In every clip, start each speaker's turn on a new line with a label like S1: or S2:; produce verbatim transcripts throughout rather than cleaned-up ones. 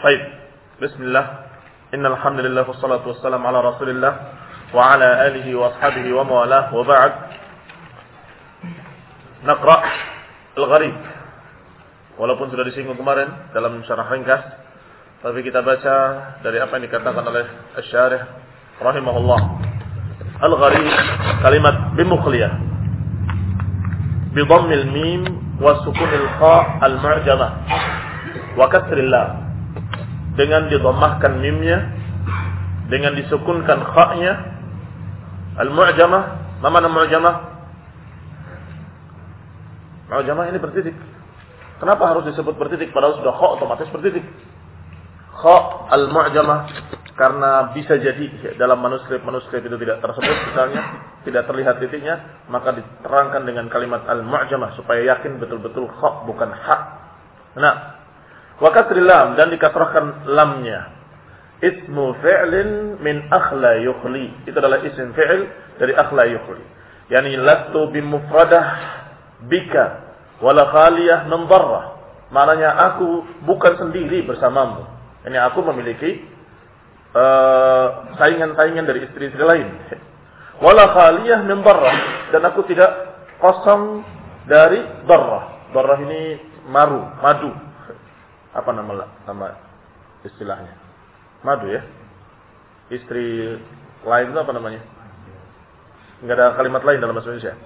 S1: Baik. Bismillah. Innal hamdalillah wassalatu wassalamu ala Rasulillah wa ala alihi wa ashabihi wa mawalah wa ba'd. Naqra al-gharib. Walaupun sudah disinggung kemarin dalam syarah ringkas, tapi kita baca dari apa yang dikatakan oleh Asy-Syarih rahimahullah. Al-gharib kalimat bimukhliyah bi dhammil mim wa sukunil kha al-mu'jamah wa kasril lam. Dengan didhammahkan mimnya, dengan disukunkan kha-nya. Al-mu'jamah, apa makna mu'jamah? Mu'jamah ini bertitik. Kenapa harus disebut bertitik padahal sudah kha otomatis bertitik? Kha al-mu'jamah karena bisa jadi dalam manuskrip-manuskrip itu tidak tersebut misalnya, tidak terlihat titiknya, maka diterangkan dengan kalimat al-mu'jamah supaya yakin betul-betul kha bukan ha. Nah, wa kasril lam, dan dikasrahkan lamnya. Ismu fi'lin min akhla yukhli. Itu adalah isim fi'il dari akhla yukhli. Yani lastu bimufradah bika wala khaliyah min dharrah. Maknanya aku bukan sendiri bersamamu. Ini aku memiliki uh, saingan-saingan dari istri-istri lain. Wala khaliyah min dharrah, dan aku tidak kosong dari dharrah. Dharrah ini maru, madu. Apa nama nama istilahnya? Madu ya. Istri lain itu apa namanya? Enggak ada kalimat lain dalam bahasa Indonesia.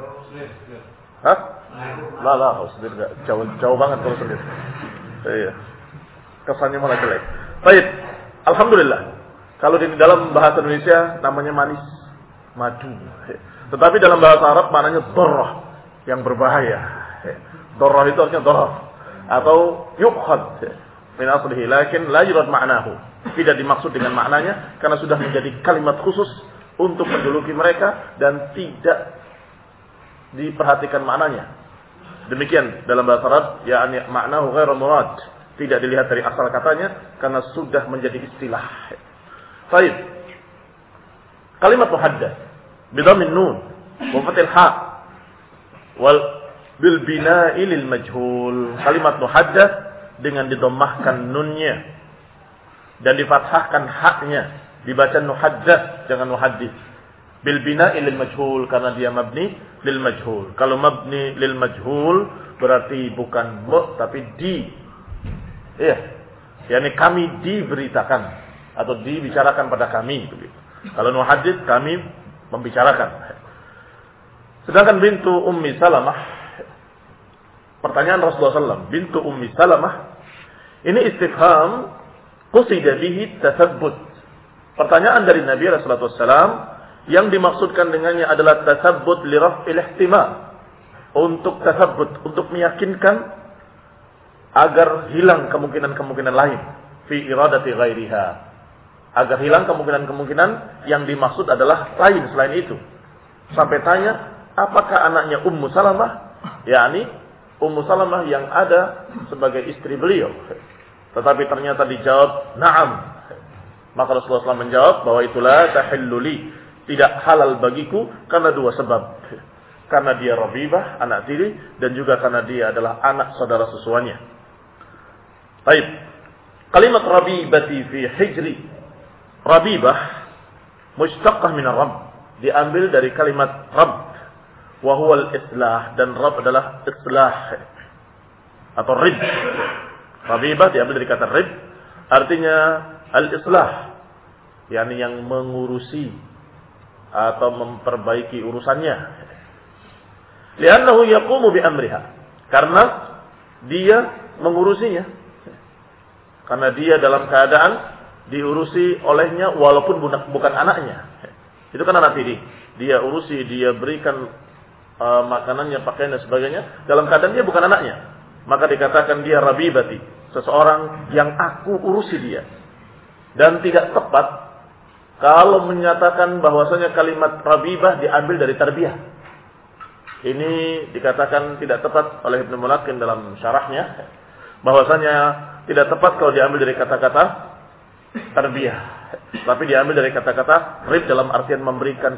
S1: Hah? Lah lah, uslir enggak jauh jauh banget kalau uslir. Iya. Kesannya malah jelek. Baik. Alhamdulillah. Kalau di dalam bahasa Indonesia namanya manis, madu. Tetapi dalam bahasa Arab maknanya dharrah, yang berbahaya. Dharrah itu artinya dharrah atau yukhad min aslihi, lakin la yurad ma'nahu, tidak dimaksud dengan maknanya karena sudah menjadi kalimat khusus untuk menjuluki mereka dan tidak diperhatikan maknanya. Demikian dalam bahasa Arab, yakni ma'nahu ghairu murad, tidak dilihat dari asal katanya karena sudah menjadi istilah. Baik. Kalimat muhaddath bi dhammin nun wa fathil ha wal bil bina'i lil majhul. Kalimat muhaddath dengan didommahkan nunnya dan difathahkan haknya, dibaca muhaddath jangan muhaddits. Bil bina'i lil majhul karena dia mabni lil majhul. Kalau mabni lil majhul berarti bukan mu tapi di. Iya. Yani kami diberitakan atau dibicarakan pada kami begitu. Kalau muhaddits kami membicarakan. Sedangkan bintu Ummi Salamah, pertanyaan Rasulullah sallallahu alaihi wasallam, bintu Ummi Salamah, ini istifham qusida bihi tathabbut. Pertanyaan dari Nabi sallallahu alaihi wasallam yang dimaksudkan dengannya adalah tathabbut li raf'il ihtimal. Untuk tathabbut, untuk meyakinkan agar hilang kemungkinan-kemungkinan lain fi iradati ghairiha. Agar hilang kemungkinan-kemungkinan yang dimaksud adalah lain selain itu. Sampai tanya, apakah anaknya Ummu Salamah? yakni Ummu Salamah yang ada sebagai istri beliau. Tetapi ternyata dijawab na'am. Maka Rasulullah shallallahu alaihi wasallam menjawab bahwa itulah tahillu li, tidak halal bagiku karena dua sebab. Karena dia Rabibah, anak tiri, dan juga karena dia adalah anak saudara susuannya. Baik. Kalimat Rabibati fi hijri. Rabibah mushtaqah min ar-rabb, diambil dari kalimat rabb. Wa huwa al-islah, dan rabb adalah islah atau rib. Rabibah diambil dari kata rib, artinya al-islah, yakni yang mengurusi atau memperbaiki urusannya. Li'annahu yaqumu bi amriha, karena dia mengurusinya. Karena dia dalam keadaan diurusi olehnya walaupun bukan anaknya. Itu kan anak tiri. Dia urusi, dia berikan Uh, makanannya, pakaian dan sebagainya dalam keadaan dia bukan anaknya, maka dikatakan dia rabibati, seseorang yang aku urusi dia. Dan tidak tepat kalau menyatakan bahwasanya kalimat rabibah diambil dari tarbiyah. Ini dikatakan tidak tepat oleh Ibnu Mulakin dalam syarahnya, bahwasanya tidak tepat kalau diambil dari kata-kata tarbiyah, tapi diambil dari kata-kata rib dalam artian memberikan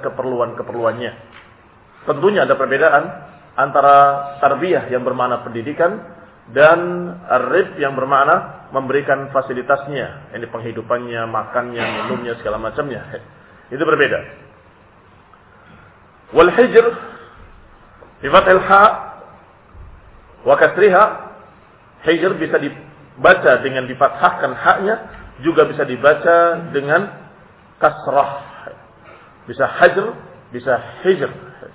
S1: keperluan-keperluannya. Tentunya ada perbedaan antara tarbiyah yang bermakna pendidikan dan ar-rib yang bermakna memberikan fasilitasnya, ini penghidupannya, makannya, minumnya, segala macamnya. Itu berbeda. Wal hijr bi fathil ha wa kasriha, hijr bisa dibaca dengan difathahkan haknya, juga bisa dibaca dengan kasrah. Bisa hajr, bisa hijr.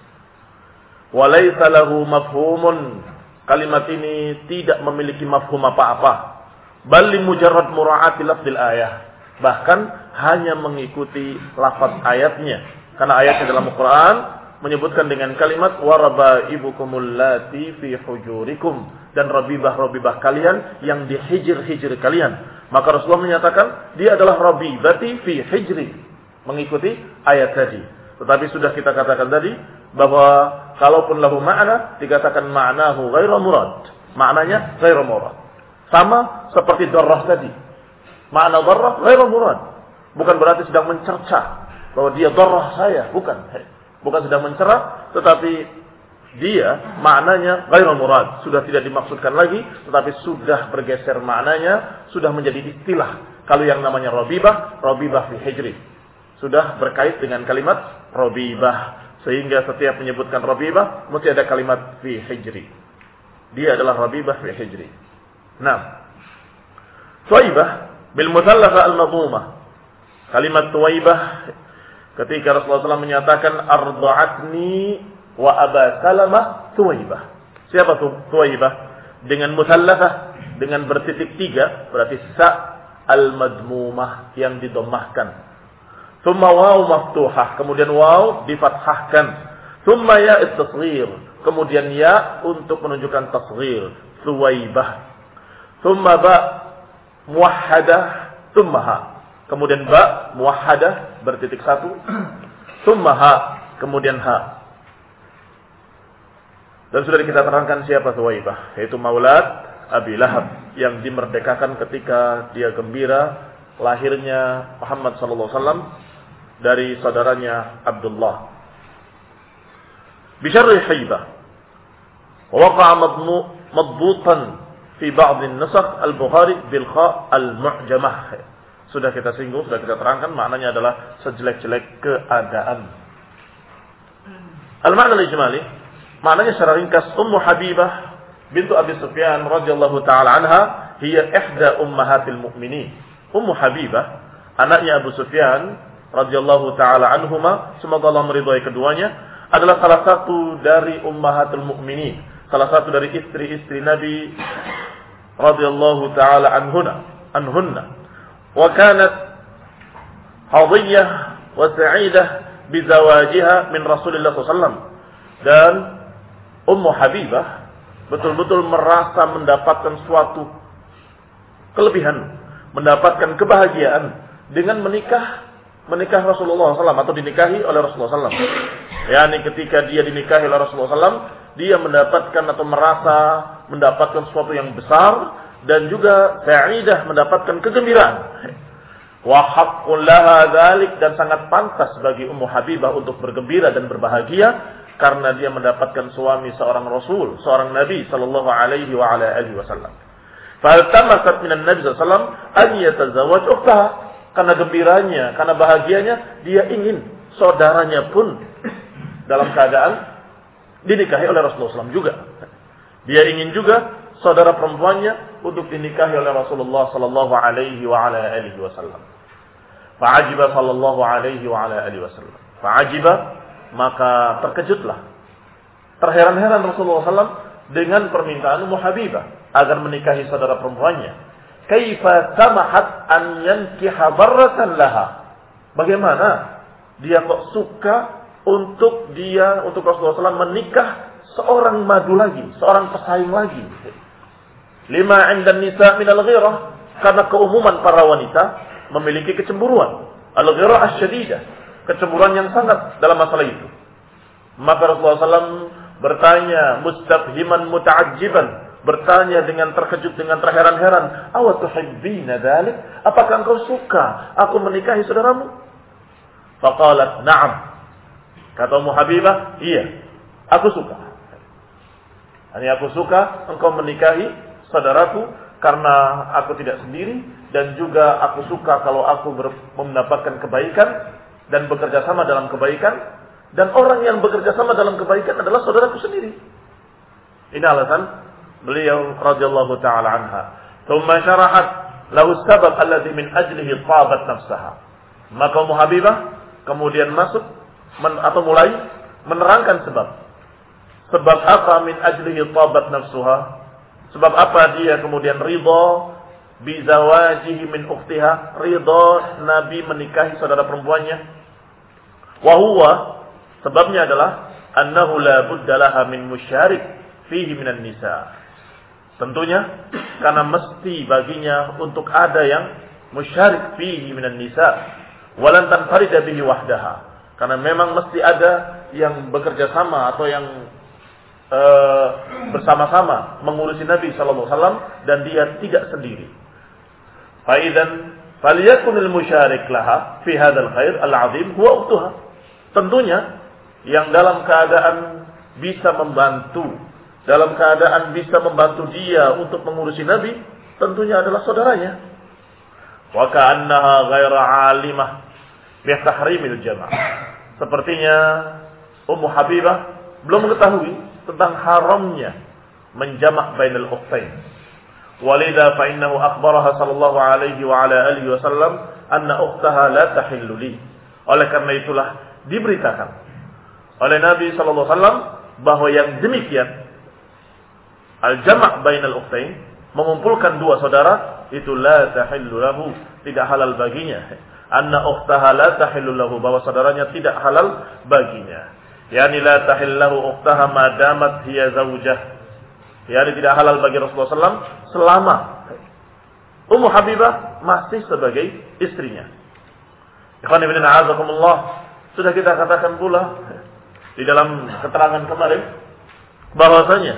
S1: Wa laysa lahu mafhumun, kalimat ini tidak memiliki mafhum apa-apa. Bal li mujarrad mura'ati lafzil ayah, bahkan hanya mengikuti lafaz ayatnya, karena ayatnya dalam Al-Qur'an menyebutkan dengan kalimat warabaibukumul lati fi hujurikum, dan rabibah-rabibah kalian yang di hijr-hijr kalian. Maka Rasulullah menyatakan dia adalah rabibati fi hijri, mengikuti ayat tadi. Tetapi sudah kita katakan tadi bahwa kalaupun lahu makna, dikatakan ma'nahu ghairu murad, maknanya ghairu murad. Sama seperti darrah tadi. Makna darrah ghairu murad, bukan berarti sedang mencerca bahwa dia darrah saya, bukan. Bukan sedang mencerca, tetapi dia maknanya ghairu murad, sudah tidak dimaksudkan lagi, tetapi sudah bergeser maknanya, sudah menjadi istilah. Kalau yang namanya rabibah, rabibah fi hijri, sudah berkait dengan kalimat rabibah, sehingga setiap menyebutkan rabibah mesti ada kalimat fi hijri. Dia adalah rabibah fi hijri. Nah, Tuwaibah bil muthallathah al-madhumah. Kalimat Tuwaibah ketika Rasulullah shallallahu alaihi wasallam menyatakan arda'atni wa Aba Salamah Tuwaibah. Siapa tuh Tuwaibah? Dengan muthallathah, dengan bertitik tiga, berarti sa al-madmumah yang didommahkan. Thumma waw maftuhah, kemudian waw difathahkan. Thumma ya at-tasghir, kemudian ya untuk menunjukkan tasghir, Tuwaibah. Thumma ba muwahhadah, thumma ha. Kemudian ba muwahhadah bertitik satu, thumma ha, kemudian ha. Dan sudah kita terangkan siapa Tuwaibah, yaitu Maulad Abi Lahab yang dimerdekakan ketika dia gembira lahirnya Muhammad sallallahu alaihi wasallam dari saudaranya Abdullah. Bisyarri haibah. Waqa'a madbutan fi ba'd an-nusakh al-Bukhari bil kha' al-mu'jamah. Sudah kita singgung, sudah kita terangkan, maknanya adalah sejelek-jelek keadaan. Al-ma'na al-ijmali, maknanya secara ringkas, Ummu Habibah bintu Abi Sufyan radhiyallahu taala anha, hiya ihda ummahatil mu'minin. Ummu Habibah, anaknya Abu Sufyan radhiyallahu taala anhuma, semoga Allah meridhai keduanya, adalah salah satu dari ummahatul mukminin, salah satu dari istri-istri Nabi radhiyallahu taala anhunna, anhunna. Wa kanat hadiyah wa sa'idah bi zawajiha min Rasulillah sallallahu alaihi wasallam. Dan Ummu Habibah betul-betul merasa mendapatkan suatu kelebihan, mendapatkan kebahagiaan dengan menikah menikah Rasulullah sallallahu alaihi wasallam atau dinikahi oleh Rasulullah sallallahu alaihi wasallam. Yani ketika dia dinikahi oleh Rasulullah sallallahu alaihi wasallam, dia mendapatkan atau merasa mendapatkan sesuatu yang besar dan juga sa'idah, mendapatkan kegembiraan. Wa haqqun laha dzalik, dan sangat pantas bagi Ummu Habibah untuk bergembira dan berbahagia karena dia mendapatkan suami seorang Rasul, seorang Nabi sallallahu alaihi wa ala alihi wasallam. Faltamasat minan Nabi sallallahu alaihi wasallam an yatazawwaj ukhtaha. Karena gembiranya, karena bahagianya, dia ingin saudaranya pun dalam keadaan dinikahi oleh Rasulullah sallallahu alaihi wasallam juga. Dia ingin juga saudara perempuannya untuk dinikahi oleh Rasulullah sallallahu alaihi wa ala alihi wasallam. Fa'ajiba sallallahu alaihi wa ala alihi wasallam. Fa'ajiba, maka terkejutlah, terheran-heran Rasulullah sallallahu alaihi wasallam dengan permintaan Ummu Habibah agar menikahi saudara perempuannya. Kaifa samahat an yankiha barratan laha. Bagaimana dia kok suka untuk dia, untuk Rasulullah sallallahu alaihi wasallam menikah seorang madu lagi, seorang pesaing lagi. Lima 'inda nisa min al-ghirah, karena keumuman para wanita memiliki kecemburuan. Al-ghirah asy-syadidah, kecemburuan yang sangat dalam masalah itu. Maka Rasulullah sallallahu alaihi wasallam bertanya mustafhiman muta'ajjiban, bertanya dengan terkejut, dengan terheran-heran, awa tuhibbina dzalik, apakah engkau suka aku menikahi saudaramu? Faqalat na'am, kata Ummu Habibah, iya, aku suka. Ini aku suka engkau menikahi saudaraku karena aku tidak sendiri dan juga aku suka kalau aku ber- mendapatkan kebaikan dan bekerja sama dalam kebaikan, dan orang yang bekerja sama dalam kebaikan adalah saudaraku sendiri. Ini alasan beliau radhiyallahu taala anha. Tsumma syarahat lahu sabab alladhi min ajlihi tabat nafsaha. Maka Ummu Habibah kemudian masuk men, atau mulai menerangkan sebab. Sebab apa min ajlihi tabat nafsuha? Sebab apa dia kemudian ridha bi zawajihi min ukhtiha, ridha Nabi menikahi saudara perempuannya. Wa huwa, sebabnya adalah annahu la budda laha min musyarik fihi minan nisa. Tentunya karena mesti baginya untuk ada yang musyarik fihi minan nisa, walan tanfarida bihi wahdaha. Karena memang mesti ada yang bekerja sama atau yang uh, bersama-sama mengurusi Nabi sallallahu alaihi wasallam dan dia tidak sendiri. Fa idzan falyakunil musyarik laha fi hadzal khair al-'azim huwa ukhtuha. Tentunya yang dalam keadaan bisa membantu, dalam keadaan bisa membantu dia untuk mengurusi Nabi, tentunya adalah saudaranya. Wa ka'annaha ghaira 'alimah bi tahrimil jama'. Sepertinya Ummu Habibah belum mengetahui tentang haramnya menjamak bainal ukhtain. Walidha fa innahu akhbaraha sallallahu alaihi wa ala alihi wasallam anna ukhtaha la tahillu li. Oleh karena itulah diberitakan oleh Nabi sallallahu alaihi wasallam bahwa yang demikian al-jama' bainal ukhtain, mengumpulkan dua saudara, itu la tahillu lahu, tidak halal baginya. Anna ukhtaha la tahillu lahu, bahwa saudaranya tidak halal baginya. Yani la tahillu lahu ukhtaha ma damat hiya zaujah. Yani tidak halal bagi Rasulullah sallallahu alaihi wasallam selama Ummu Habibah masih sebagai istrinya. Ikhwan ibn a'azakumullah, sudah kita katakan pula di dalam keterangan kemarin bahwasanya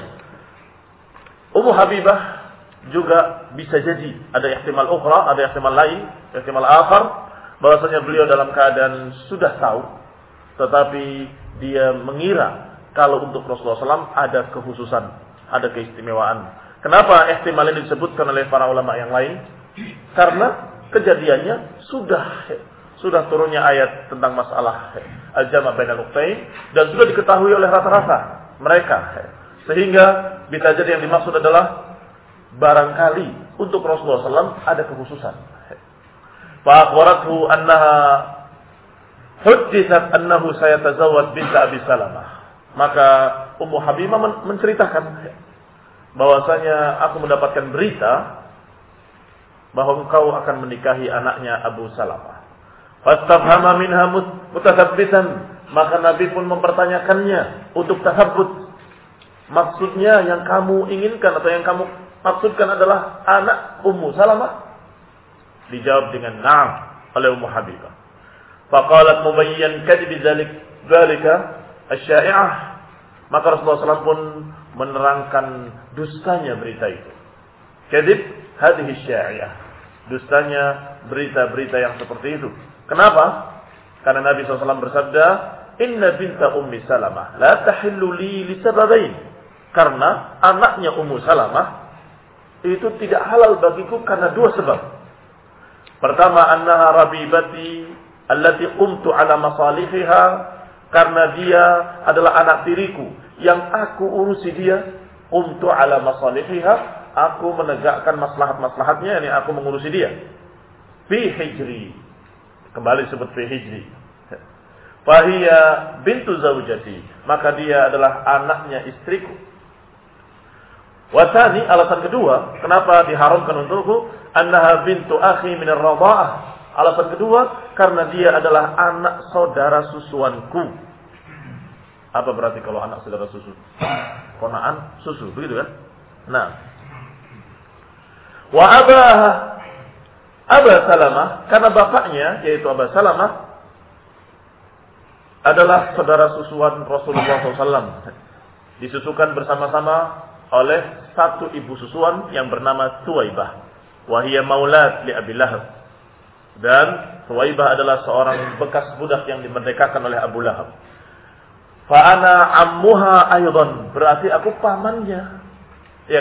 S1: Ummu Habibah juga bisa jadi ada ihtimal ukhra, ada ihtimal lain, ihtimal akhar, bahwasanya beliau dalam keadaan sudah tahu, tetapi dia mengira kalau untuk Rasulullah sallallahu alaihi wasallam ada kekhususan, ada keistimewaan. Kenapa ihtimal ini disebutkan oleh para ulama yang lain? Karena kejadiannya sudah sudah turunnya ayat tentang masalah al-jama' bainal ukhtain dan sudah diketahui oleh rata-rata mereka. Sehingga bisa jadi yang dimaksud adalah barangkali untuk Rasulullah sallallahu alaihi wasallam ada kekhususan. Fa akhbarathu annaha hujjat annahu sayatazawwaj bint Abi Salamah. Maka Ummu Habibah menceritakan bahwasanya aku mendapatkan berita bahwa engkau akan menikahi anaknya Abu Salamah. Fastafhama minha mutasabbitan, maka Nabi pun mempertanyakannya untuk tasabbut. Maksudnya yang kamu inginkan atau yang kamu maksudkan adalah anak Ummu Salamah? Dijawab dengan na'am oleh Ummu Habibah. Faqalat mubayyan kadhibi dzalik dzalika asy-syai'ah. Maka Rasulullah sallallahu alaihi wasallam pun menerangkan dustanya berita itu. Kadhib hadhihi asy-syai'ah. Dustanya berita-berita yang seperti itu. Kenapa? Karena Nabi sallallahu alaihi wasallam bersabda, "Inna binta Ummi Salamah la tahillu li li sababain." Karena anaknya Ummu Salamah itu tidak halal bagiku karena dua sebab. Pertama, annaha rabibati allati qumtu ala masalihiha, karena dia adalah anak tiriku yang aku urusi dia. Qumtu ala masalihiha, aku menegakkan maslahat-maslahatnya, yakni aku mengurusi dia. Fi hijri, kembali disebut fi hijri. Fahiya bintu zaujati, maka dia adalah anaknya istriku. Wasani, alasan kedua, kenapa diharamkan untukku, annaha bintu akhi min ar-radha'ah. Alasan kedua, karena dia adalah anak saudara susuanku. Apa berarti kalau anak saudara susu? Ponaan susu, begitu kan? Nah. Wa abah Aba Salamah, karena bapaknya yaitu Aba Salamah adalah saudara susuan Rasulullah sallallahu alaihi wasallam. Disusukan bersama-sama oleh satu ibu susuan yang bernama Thuwaibah. Wahia maulat li Abi Lahab. Dan Thuwaibah adalah seorang bekas budak yang dimerdekakan oleh Abu Lahab. Fa ana ammuha aydan, berarti aku pamannya. Ya kan?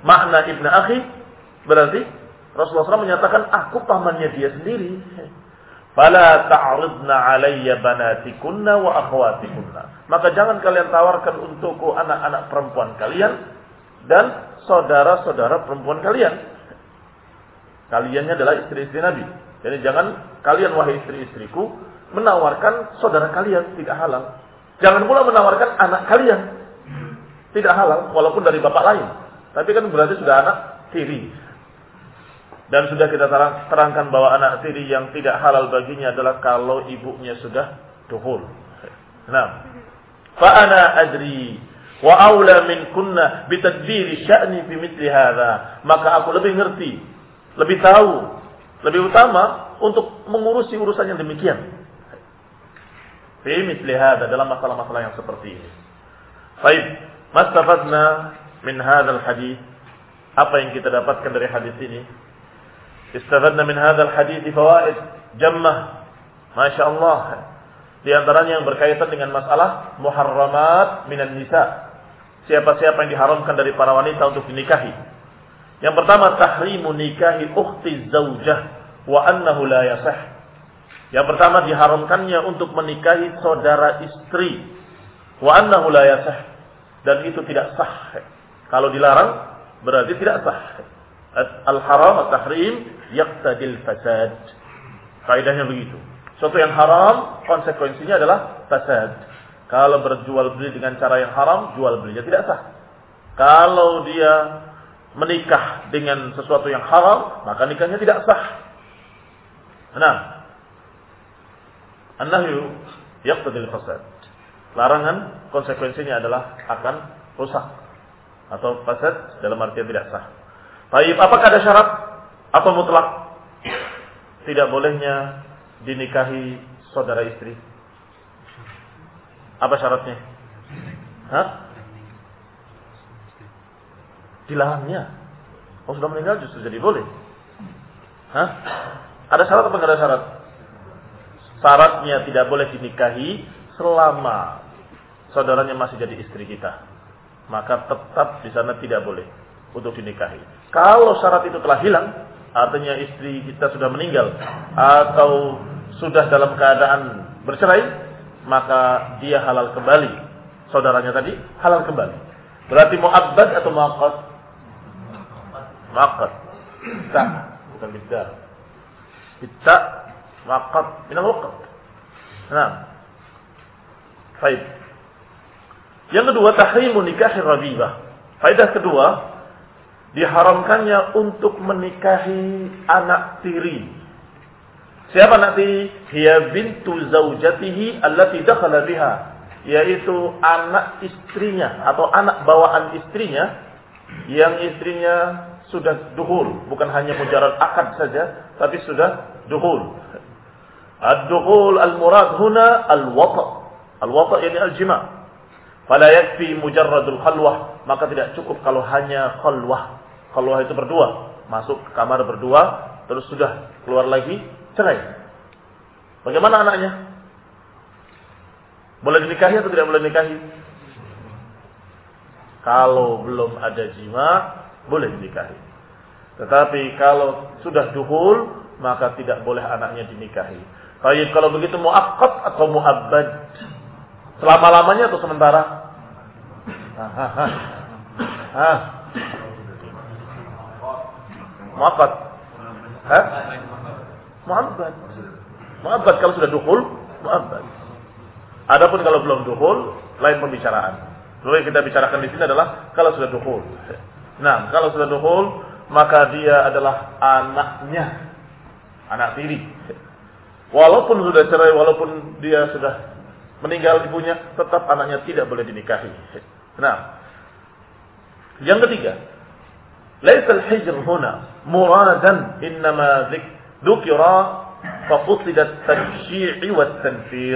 S1: makna ibnu akhi berarti Rasulullah shallallahu alaihi wasallam menyatakan aku pamannya dia sendiri. Fala ta'ridna alayya banatikunna wa akhwatikunna. Maka jangan kalian tawarkan untukku anak-anak perempuan kalian dan saudara-saudara perempuan kalian. Kaliannya adalah istri-istri Nabi. Jadi jangan kalian wahai istri-istriku menawarkan saudara kalian, tidak halal. Jangan pula menawarkan anak kalian. Tidak halal walaupun dari bapak lain. Tapi kan berarti sudah anak tiri. Dan sudah kita terangkan bahwa anak tiri yang tidak halal baginya adalah kalau ibunya sudah dukhul. Nah, fa ana adri wa aula min kunna bi tadbiri sya'ni fi mithli hadza. Maka aku lebih ngerti, lebih tahu, lebih utama untuk mengurusi urusan yang demikian. Fi mithli hadza, dalam masalah-masalah yang seperti ini. Baik, mastafadna min hadzal hadis. Apa yang kita dapatkan dari hadis ini? Istafadna min hadzal hadits fawaid jammah. Masyaallah. Di antaranya yang berkaitan dengan masalah muharramat minan nisa. Siapa-siapa yang diharamkan dari para wanita untuk dinikahi. Yang pertama, tahrimu nikahi ukhti zaujah wa annahu la yasih. Yang pertama, diharamkannya untuk menikahi saudara istri wa annahu la yasih, dan itu tidak sah. Kalau dilarang berarti tidak sah. Al-haram at-tahrim yaqtadil fasad. Kaidahnya begitu. Sesuatu yang haram konsekuensinya adalah fasad. Kalau berjual beli dengan cara yang haram, jual belinya tidak sah. Kalau dia menikah dengan sesuatu yang haram, maka nikahnya tidak sah. Nah, an-nahyu yaqtadil fasad. Larangan konsekuensinya adalah akan rusak atau fasad dalam artian tidak sah. Baik, apakah ada syarat atau mutlak tidak bolehnya dinikahi saudara istri? Apa syaratnya? Hah? Dilarangnya. Oh, sudah meninggal justru jadi boleh. Hah? Ada syarat apa enggak ada syarat? Syaratnya tidak boleh dinikahi selama saudaranya masih jadi istri kita. Maka tetap di sana tidak boleh untuk dinikahi. Kalau syarat itu telah hilang, artinya istri kita sudah meninggal atau sudah dalam keadaan bercerai, maka dia halal kembali. Saudaranya tadi halal kembali. Berarti mu'abbad atau mu'aqqad? Mu'aqqad. Bisa, bukan bisa. Bisa, mu'aqqad, minal waqt. Nah. Baik. Yang kedua, tahrimu nikahi rabibah. Faedah kedua, diharamkannya untuk menikahi anak tiri. Siapa anak tiri? Hiya bintu zaujatihi allati dakhala biha, yaitu anak istrinya atau anak bawaan istrinya yang istrinya sudah dukhul, bukan hanya mujarrad akad saja, tapi sudah dukhul. Ad-dukhul al-murad huna al-wata'. Al-wata' yani al-jima'. Fala yakfi mujarradul khalwah, maka tidak cukup kalau hanya khalwah. Khalwah itu berdua, masuk ke kamar berdua, terus sudah keluar lagi, cerai. Bagaimana anaknya? Boleh dinikahi atau tidak boleh dinikahi? Kalau belum ada jima, boleh dinikahi. Tetapi kalau sudah dukhul, maka tidak boleh anaknya dinikahi. Baik, kalau begitu muaqqad atau muabbad? Selama-lamanya atau sementara? Hah, hah, hah. Hah. Muaqqad. Hah? Muabbad. Muabbad kalau sudah dukhul, muabbad. Adapun kalau belum dukhul, lain pembicaraan. Lalu yang kita bicarakan di sini adalah kalau sudah dukhul. Nah, kalau sudah dukhul, maka dia adalah anaknya, anak tiri. Walaupun sudah cerai, walaupun dia sudah meninggal ibunya, tetap anaknya tidak boleh dinikahi. Nah, yang ketiga, laisal hijr huna muradan, innama dzikra fa qusidat at-tashyi'i wat-tanfir.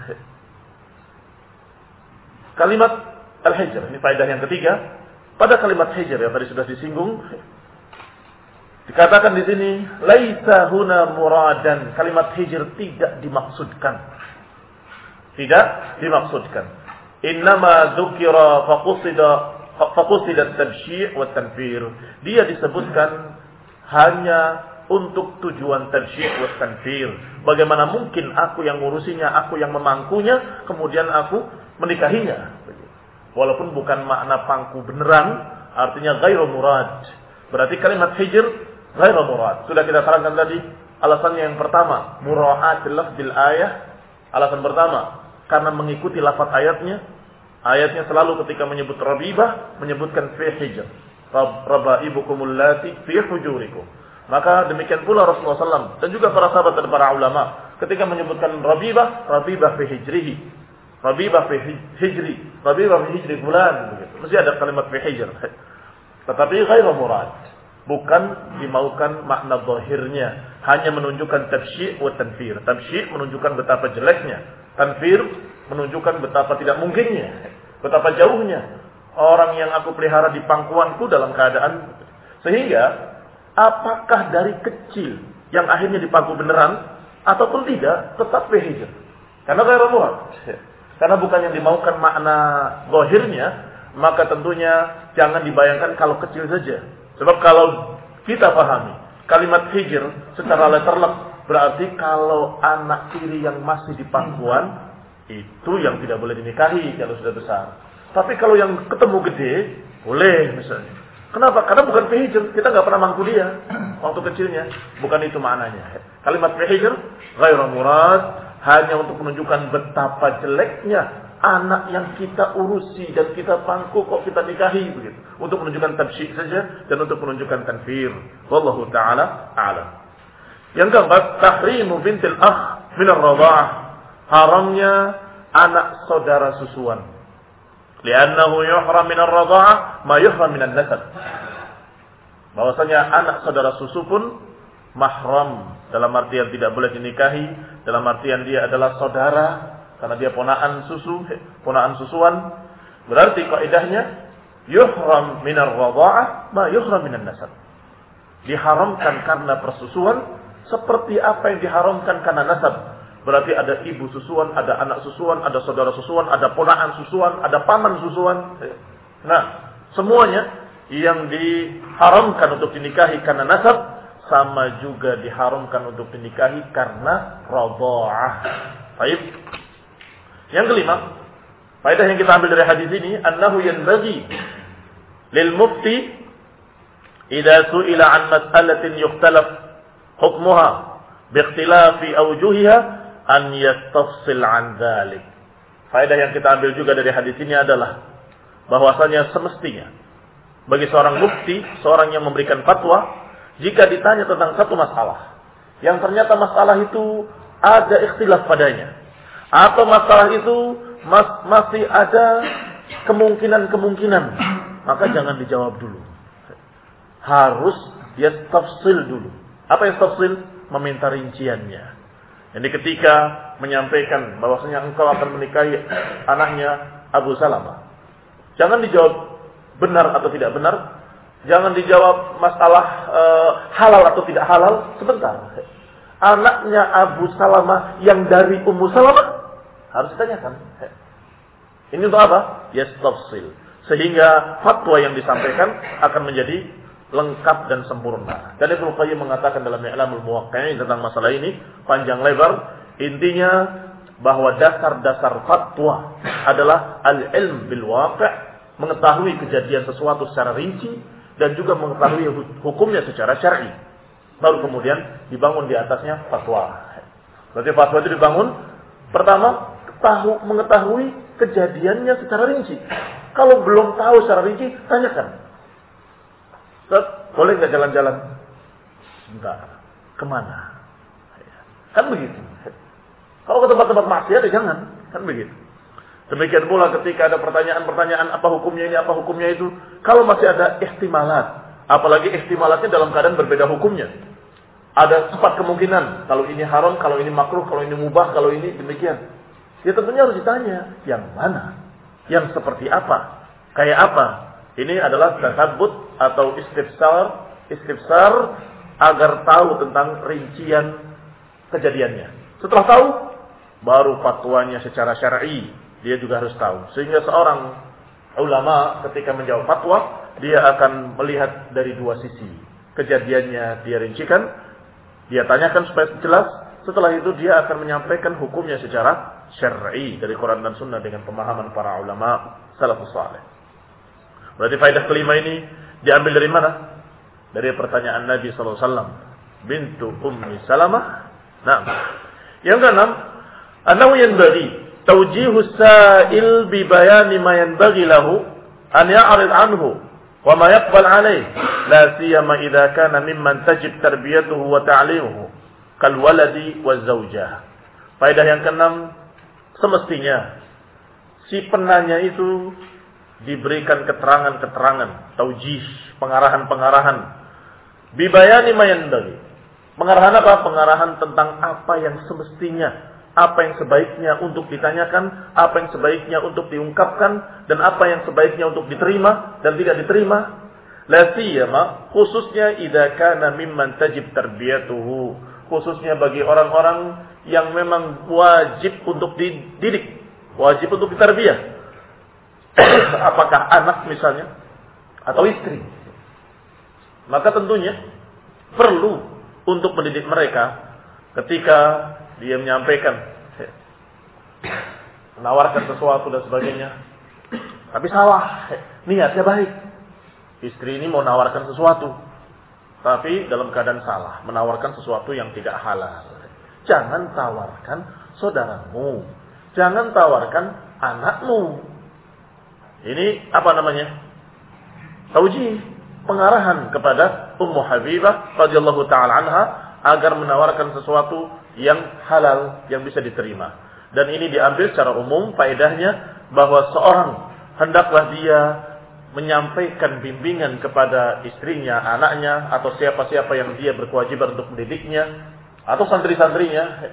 S1: Kalimat al-hijr, ini faedah yang ketiga. Pada kalimat hijr yang tadi sudah disinggung, dikatakan di sini laisa huna muradan, kalimat hijr tidak dimaksudkan. Tidak dimaksudkan. Innama dzukira fa qusida Faqusidat tabsyi' wa tanfir. Dia disebutkan hanya untuk tujuan tabsyi' wa tanfir. Bagaimana mungkin aku yang ngurusinya, aku yang memangkunya, kemudian aku menikahinya. Walaupun bukan makna pangku beneran, artinya ghairu murad. Berarti kalimat hijr ghairu murad. Sudah kita terangkan tadi alasannya yang pertama, mura'atil lafzil ayah. Alasan pertama, karena mengikuti lafaz ayatnya. Ayatnya selalu ketika menyebut rabibah, menyebutkan fi hijr. Rabaibukumul lati fi hujurikum. Maka demikian pula Rasulullah sallallahu alaihi wasallam dan juga para sahabat dan para ulama ketika menyebutkan rabibah, rabibah fi hijrihi. Rabibah fi hijri, rabibah fi hijri fulan begitu. Mesti ada kalimat fi hijr. Tetapi ghairu murad. Bukan dimaukan makna zahirnya, hanya menunjukkan tabsyi' wa tanfir. Tabsyi' menunjukkan betapa jeleknya, tanfir menunjukkan betapa tidak mungkinnya, betapa jauhnya orang yang aku pelihara di pangkuanku dalam keadaan. Sehingga apakah dari kecil yang akhirnya dipangku beneran ataupun tidak, tetap fi hijr. Karena ghairu murad. Karena bukan yang dimaukan makna zahirnya, maka tentunya jangan dibayangkan kalau kecil saja. Sebab kalau kita pahami kalimat hijr secara letterlek, berarti kalau anak tiri yang masih di pangkuan, itu yang tidak boleh dinikahi kalau sudah besar. Tapi kalau yang ketemu gede, boleh misalnya. Kenapa? Karena bukan fi hijr, kita nggak pernah mangku dia waktu kecilnya. Bukan itu maknanya. Kalimat fi hijr ghairu murad, hanya untuk menunjukkan betapa jeleknya anak yang kita urusi dan kita pangku kok kita nikahi begitu. Untuk menunjukkan tabsyi' saja dan untuk menunjukkan tanfir. Wallahu taala a'lam. Yang keempat, tahrimu bintil akh min ar-radha'ah. Haramnya anak saudara susuan. Li'annahu yuhram min ar-radha'ah ma yuhram min an-nasab. Bahwasanya anak saudara susu pun mahram, dalam artian tidak boleh dinikahi, dalam artian dia adalah saudara karena dia ponaan susu, ponaan susuan. Berarti kaidahnya yuhram min ar-radha'ah ma yuhram min an-nasab. Diharamkan karena persusuan seperti apa yang diharamkan karena nasab. Berarti ada ibu susuan, ada anak susuan, ada saudara susuan, ada ponaan susuan, ada paman susuan. Nah, semuanya yang diharamkan untuk dinikahi karena nasab sama juga diharamkan untuk dinikahi karena radha'ah. Baik. Yang kelima, faedah yang kita ambil dari hadis ini, annahu yanbaghi lil mufti idza su'ila an mas'alatin yukhtalaf hukmuha bi ikhtilafi awjuhiha an yastafsil an dzalik. Faedah yang kita ambil juga dari hadis ini adalah bahwasanya semestinya bagi seorang mufti, seorang yang memberikan fatwa, jika ditanya tentang satu masalah yang ternyata masalah itu ada ikhtilaf padanya, atau masalah itu mas, masih ada kemungkinan-kemungkinan, maka jangan dijawab dulu. Harus dia tafsil dulu. Apa yang tafsil? Meminta rinciannya. Jadi ketika menyampaikan bahwasanya engkau akan menikahi anaknya Abu Salamah, jangan dijawab benar atau tidak benar. Jangan dijawab masalah e, halal atau tidak halal. Sebentar. Anaknya Abu Salamah yang dari Ummu Salamah harus ditanyakan. Ini untuk apa? Yastafsil. Sehingga fatwa yang disampaikan akan menjadi lengkap dan sempurna. Dan Ibnu Qayyim mengatakan dalam I'lamul Muwaqqi'in tentang masalah ini panjang lebar. Intinya bahwa dasar-dasar fatwa adalah al-ilm bil waqi', mengetahui kejadian sesuatu secara rinci dan juga mengetahui hukumnya secara syar'i. Baru kemudian dibangun di atasnya fatwa. Berarti fatwa itu dibangun pertama tahu mengetahui kejadiannya secara rinci. Kalau belum tahu secara rinci, tanyakan. Ustaz, boleh nggak jalan-jalan? Sebentar. Kemana? Kan begitu. Kalau ke tempat-tempat maksiat ya jangan. Kan begitu. Demikian pula ketika ada pertanyaan-pertanyaan apa hukumnya ini, apa hukumnya itu. Kalau masih ada ihtimalat. Apalagi ihtimalatnya dalam keadaan berbeda hukumnya. Ada empat kemungkinan. Kalau ini haram, kalau ini makruh, kalau ini mubah, kalau ini demikian. Ya tentunya harus ditanya. Yang mana? Yang seperti apa? Kayak apa? Ini adalah tasabbut atau istifsar. Istifsar agar tahu tentang rincian kejadiannya. Setelah tahu, baru fatwanya secara syar'i. Dia juga harus tahu. Sehingga seorang ulama ketika menjawab fatwa, dia akan melihat dari dua sisi. Kejadiannya dia rincikan, dia tanyakan supaya jelas. Setelah itu dia akan menyampaikan hukumnya secara syar'i dari Quran dan Sunnah dengan pemahaman para ulama salafus saleh. Berarti faedah kelima ini diambil dari mana? Dari pertanyaan Nabi sallallahu alaihi wasallam, bintu Ummi Salamah. Nah, yang keenam, annahu yanbaghi tawjihu as-sa'il bi bayani ma yanbaghi lahu an ya'rid anhu wa ma yaqbal alayh, la siyama idza kana mimman tajib tarbiyatuhu wa ta'limuhu kal waladi waz zaujah. Faedah yang keenam, semestinya si penanya itu diberikan keterangan-keterangan, taujih, pengarahan-pengarahan. Bibayani mayan bagi. Pengarahan apa? Pengarahan tentang apa yang semestinya, apa yang sebaiknya untuk ditanyakan, apa yang sebaiknya untuk diungkapkan, dan apa yang sebaiknya untuk diterima dan tidak diterima. La siyama, khususnya idza kana mimman tajib tarbiyatuhu, khususnya bagi orang-orang yang memang wajib untuk dididik, wajib untuk ditarbiyah. Apakah anak misalnya atau istri, maka tentunya perlu untuk mendidik mereka ketika dia menyampaikan, menawarkan sesuatu dan sebagainya, tapi salah, niatnya baik. Istri ini mau menawarkan sesuatu, tapi dalam keadaan salah, menawarkan sesuatu yang tidak halal. Jangan tawarkan saudaramu, jangan tawarkan anakmu. Ini apa namanya? Taujih, pengarahan kepada Ummu Habibah radhiyallahu taala anha agar menawarkan sesuatu yang halal, yang bisa diterima. Dan ini diambil secara umum faedahnya bahwa seorang hendaklah dia menyampaikan bimbingan kepada istrinya, anaknya, atau siapa-siapa yang dia berkewajiban untuk mendidiknya, atau santri-santrinya,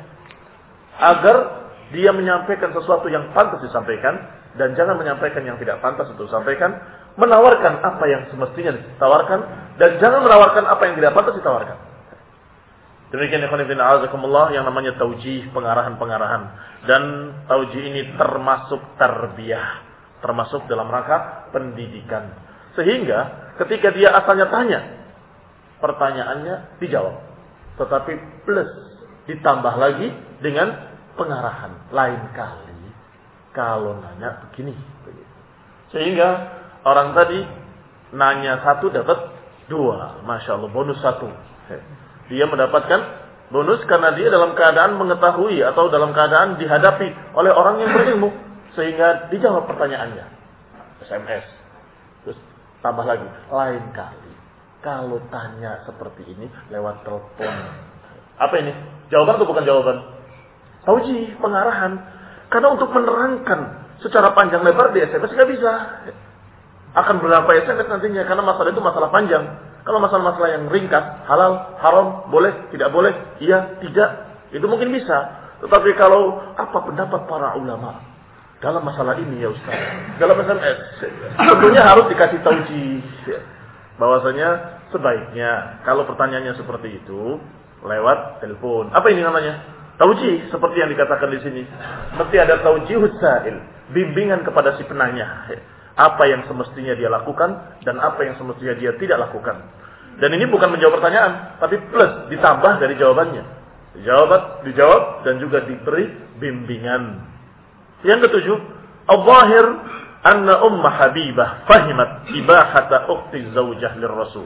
S1: agar dia menyampaikan sesuatu yang pantas disampaikan, dan jangan menyampaikan yang tidak pantas untuk disampaikan, menawarkan apa yang semestinya ditawarkan, dan jangan menawarkan apa yang tidak pantas ditawarkan. Demikian ikhwan fillah azakumullah yang namanya taujih, pengarahan-pengarahan. Dan taujih ini termasuk tarbiyah, termasuk dalam rangka pendidikan. Sehingga ketika dia asalnya tanya, pertanyaannya dijawab, tetapi plus ditambah lagi dengan pengarahan. Lain kali kalau nanya begini, sehingga orang tadi nanya satu dapat dua, masya Allah, bonus satu. Dia mendapatkan bonus karena dia dalam keadaan mengetahui atau dalam keadaan dihadapi oleh orang yang berilmu, sehingga dijawab pertanyaannya. S M S, terus tambah lagi. Lain kali kalau tanya seperti ini lewat telepon, apa ini? Jawaban atau bukan jawaban? Taujih, pengarahan. Karena untuk menerangkan secara panjang lebar di S M S nggak bisa. Akan berapa S M S nantinya, karena masalah itu masalah panjang. Kalau masalah-masalah yang ringkas, halal, haram, boleh, tidak boleh, iya, tidak, itu mungkin bisa. Tetapi kalau apa pendapat para ulama dalam masalah ini ya Ustaz, dalam S M S, tentunya harus dikasih taujih. Bahwasanya sebaiknya kalau pertanyaannya seperti itu lewat telepon. Apa ini namanya? Taujih, seperti yang dikatakan di sini. Mesti ada taujihus sa'il, bimbingan kepada si penanya. Apa yang semestinya dia lakukan dan apa yang semestinya dia tidak lakukan. Dan ini bukan menjawab pertanyaan, tapi plus ditambah dari jawabannya. Dijawab, dijawab dan juga diberi bimbingan. Yang ketujuh, al-zahir anna Ummu Habibah fahimat ibahata ukhti zaujah lirrasul.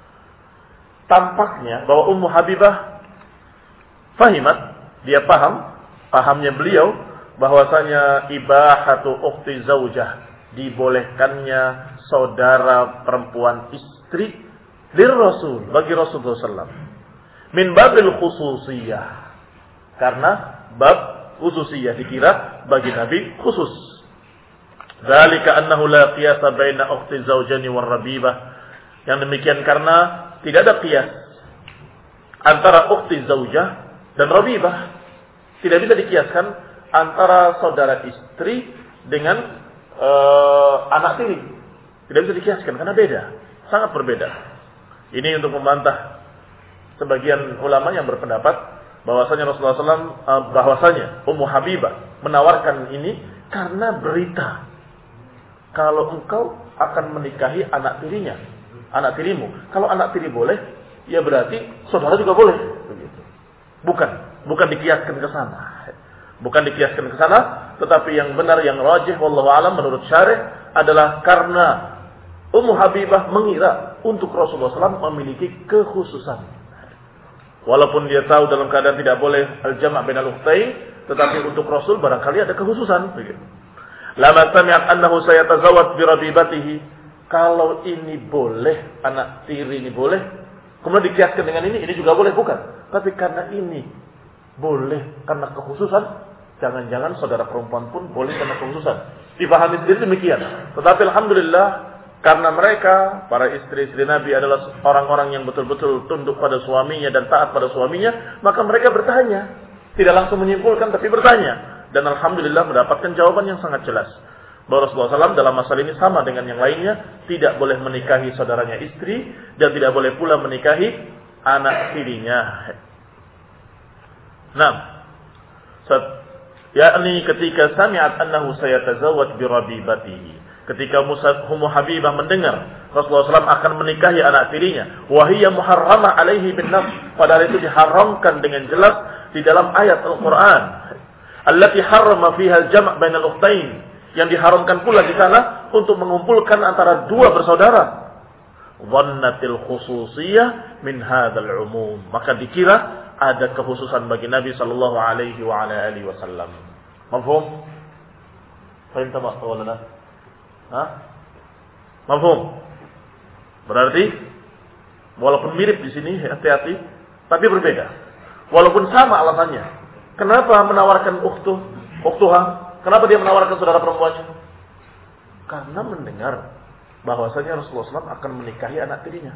S1: Tampaknya bahwa Ummu Habibah fahimat, dia paham, pahamnya beliau bahwasanya ibahatu ukhti zaujah, dibolehkannya saudara perempuan istri lir Rasul, bagi Rasulullah sallallahu alaihi wasallam, min babil khususiyah, karena bab khususiyah dikira bagi Nabi khusus. Dzalika annahu la qiyasa baina ukhti zaujani war rabibah, yang demikian karena tidak ada qiyas antara ukhti zaujah dan rabibah. Tidak bisa dikiaskan antara saudara istri dengan uh, anak tiri. Tidak bisa dikiaskan karena beda, sangat berbeda. Ini untuk membantah sebagian ulama yang berpendapat bahwasanya Rasulullah sallallahu alaihi wasallam, uh, bahwasanya Ummu Habibah menawarkan ini karena berita kalau engkau akan menikahi anak tirinya, anak tirimu. Kalau anak tiri boleh, ya berarti saudara juga boleh. Begitu. Bukan, bukan dikiaskan ke sana. Bukan dikiaskan ke sana, tetapi yang benar, yang rajih, wallahu alam, menurut syarih adalah karena Ummu Habibah mengira untuk Rasulullah shallallahu alaihi wasallam memiliki kekhususan. Walaupun dia tahu dalam keadaan tidak boleh al-jama' bainal ukhtain, tetapi untuk Rasul barangkali ada kekhususan. Begitu. Lama sami'at annahu sayatazawwaj bi rabibatihi. Kalau ini boleh, anak tiri ini boleh, kemudian dikiaskan dengan ini, ini juga boleh, bukan. Tapi karena ini boleh karena kekhususan, jangan-jangan saudara perempuan pun boleh karena kekhususan. Dipahami sendiri demikian. Tetapi alhamdulillah, karena mereka, para istri-istri Nabi adalah orang-orang yang betul-betul tunduk pada suaminya dan taat pada suaminya, maka mereka bertanya. Tidak langsung menyimpulkan, tapi bertanya. Dan alhamdulillah mendapatkan jawaban yang sangat jelas. Bahwa Rasulullah shallallahu alaihi wasallam dalam masalah ini sama dengan yang lainnya. Tidak boleh menikahi saudaranya istri. Dan tidak boleh pula menikahi anak tirinya. Nah. Yakni ketika sami'at annahu sayatazawwaj bi rabibatihi. Ketika Ummu Habibah mendengar Rasulullah shallallahu alaihi wasallam akan menikahi anak tirinya. Wahiyya muharrama alaihi bin nafs. Padahal itu diharamkan dengan jelas di dalam ayat Al-Quran. Allati harrama fiha al-jam' bainal ukhtain, yang diharamkan pula di sana untuk mengumpulkan antara dua bersaudara. Dhannatil khususiyah min hadzal umum, maka dikira ada kekhususan bagi Nabi sallallahu alaihi wa ala alihi wasallam. Mafhum? Fahim tak walana? Hah? Mafhum? Berarti walaupun mirip di sini, hati-hati, tapi berbeda. Walaupun sama alasannya. Kenapa menawarkan ukhtuh, ukhtuha? Kenapa dia menawarkan saudara perempuannya? Karena mendengar bahwasanya Rasulullah shallallahu alaihi wasallam akan menikahi anak tirinya.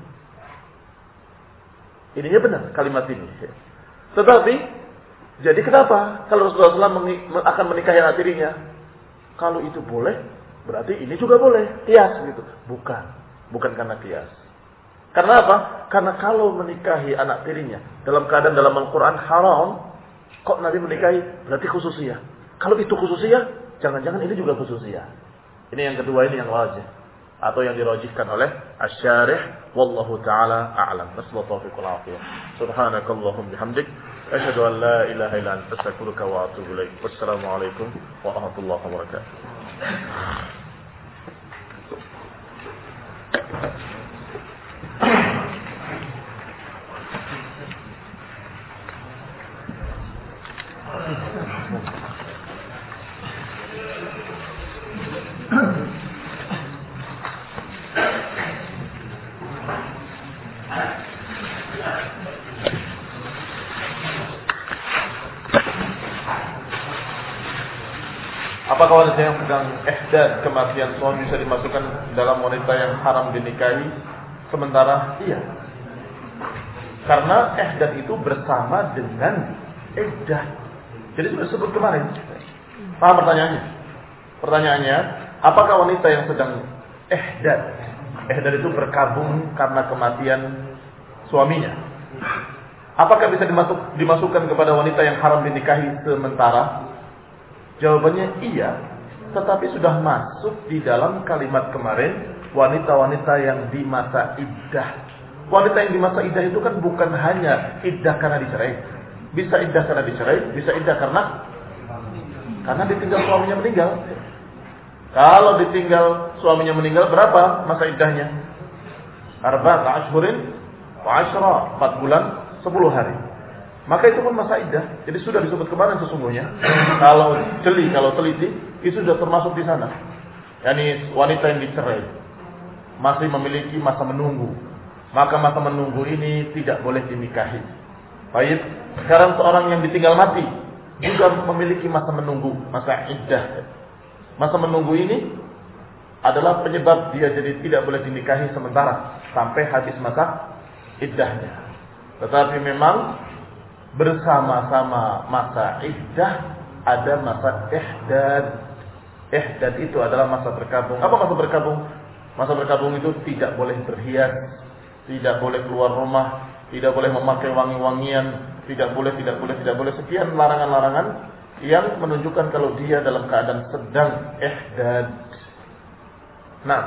S1: Ininya benar kalimat ini. Tetapi, jadi kenapa kalau Rasulullah shallallahu alaihi wasallam akan menikahi anak tirinya? Kalau itu boleh, berarti ini juga boleh. Kias gitu. Bukan. Bukan karena kias. Karena apa? Karena kalau menikahi anak tirinya dalam keadaan dalam Al-Quran haram, kok Nabi menikahi? Berarti khususiyah. Kalau itu khususiyah, jangan-jangan ini juga khususiyah. Ini yang kedua, ini yang wajib. Atau yang dirajihkan oleh Asy-Syarih. Wallahu ta'ala a'lam. Nasallahu taufiq wal afiyah. Subhanakallahum bihamdik. Asyhadu an la ilaha illa anta astaghfiruka wa atubu ilaik. Wassalamualaikum warahmatullahi wabarakatuh. Apakah wanita yang sedang ihdad kematian suami bisa dimasukkan dalam wanita yang haram dinikahi? Sementara iya. Karena ihdad itu bersama dengan iddah. Jadi sudah sebut kemarin. Paham pertanyaannya? Pertanyaannya, apakah wanita yang sedang ihdad? Ihdad itu berkabung karena kematian suaminya. Apakah bisa dimasuk, dimasukkan kepada wanita yang haram dinikahi sementara? Jawabannya iya, tetapi sudah masuk di dalam kalimat kemarin, wanita-wanita yang di masa iddah. Wanita yang di masa iddah itu kan bukan hanya iddah karena dicerai. Bisa iddah karena dicerai, bisa iddah karena karena ditinggal suaminya meninggal. Kalau ditinggal suaminya meninggal, berapa masa iddahnya? Arba'ata ashhurin wa ashra, empat bulan, sepuluh hari. Maka itu pun masa iddah. Jadi sudah disebut kemarin sesungguhnya. Kalau jeli, kalau teliti, itu sudah termasuk di sana. Yani wanita yang dicerai masih memiliki masa menunggu. Maka masa menunggu ini tidak boleh dinikahi. Baik. Sekarang seorang yang ditinggal mati juga memiliki masa menunggu, masa iddah. Masa menunggu ini adalah penyebab dia jadi tidak boleh dinikahi sementara sampai habis masa iddahnya. Tetapi memang bersama-sama masa iddah ada masa ihdad. Ihdad itu adalah masa berkabung. Apa masa berkabung? Masa berkabung itu tidak boleh berhias, tidak boleh keluar rumah, tidak boleh memakai wangi-wangian, tidak boleh, tidak boleh, tidak boleh. Sekian larangan-larangan yang menunjukkan kalau dia dalam keadaan sedang ihdad. Nah,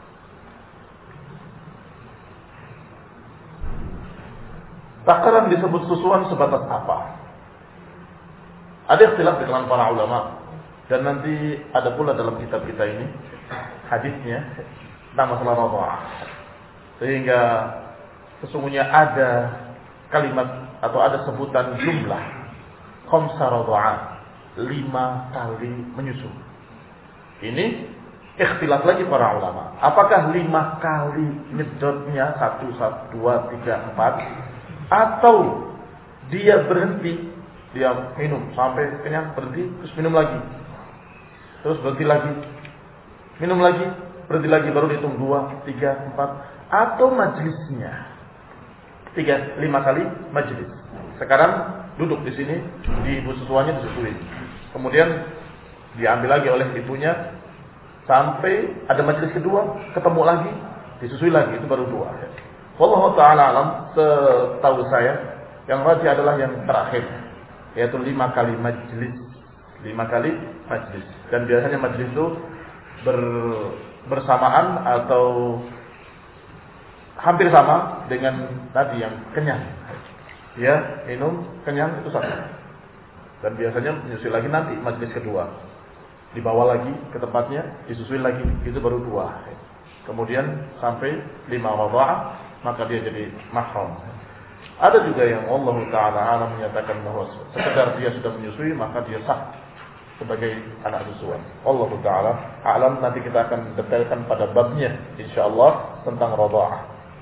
S1: takaran disebut susuan sebatas apa? Ada ikhtilaf di kalangan para ulama, dan nanti ada pula dalam kitab kita ini hadisnya tentang masalah radha'ah. Sehingga sesungguhnya ada kalimat atau ada sebutan jumlah khamsa radha'at, lima kali menyusu. Ini ikhtilaf lagi para ulama. Apakah lima kali nyedotnya satu, satu, dua, tiga, empat, atau dia berhenti, dia minum sampai kenyang, berhenti, terus minum lagi, terus berhenti lagi, minum lagi, berhenti lagi, baru dihitung dua, tiga, empat, atau majlisnya tiga, lima kali majlis. Sekarang duduk di sini, di ibu susuannya disusuin, kemudian diambil lagi oleh ibunya sampai ada majlis kedua, ketemu lagi, disusui lagi, itu baru dua. Wallahu ta'ala alam, setahu saya yang rajih adalah yang terakhir, yaitu lima kali majlis, lima kali majlis. Dan biasanya majlis itu ber, bersamaan atau hampir sama dengan tadi yang kenyang. Ya, minum kenyang itu satu. Dan biasanya menyusui lagi nanti majlis kedua, dibawa lagi ke tempatnya, disusui lagi, itu baru dua. Kemudian sampai lima radha'ah, maka dia jadi mahram. Ada juga yang Allah Ta'ala alam menyatakan bahwa sekedar dia sudah menyusui maka dia sah sebagai anak susuan. Allah Ta'ala alam, nanti kita akan detailkan pada babnya insyaallah tentang radha'ah.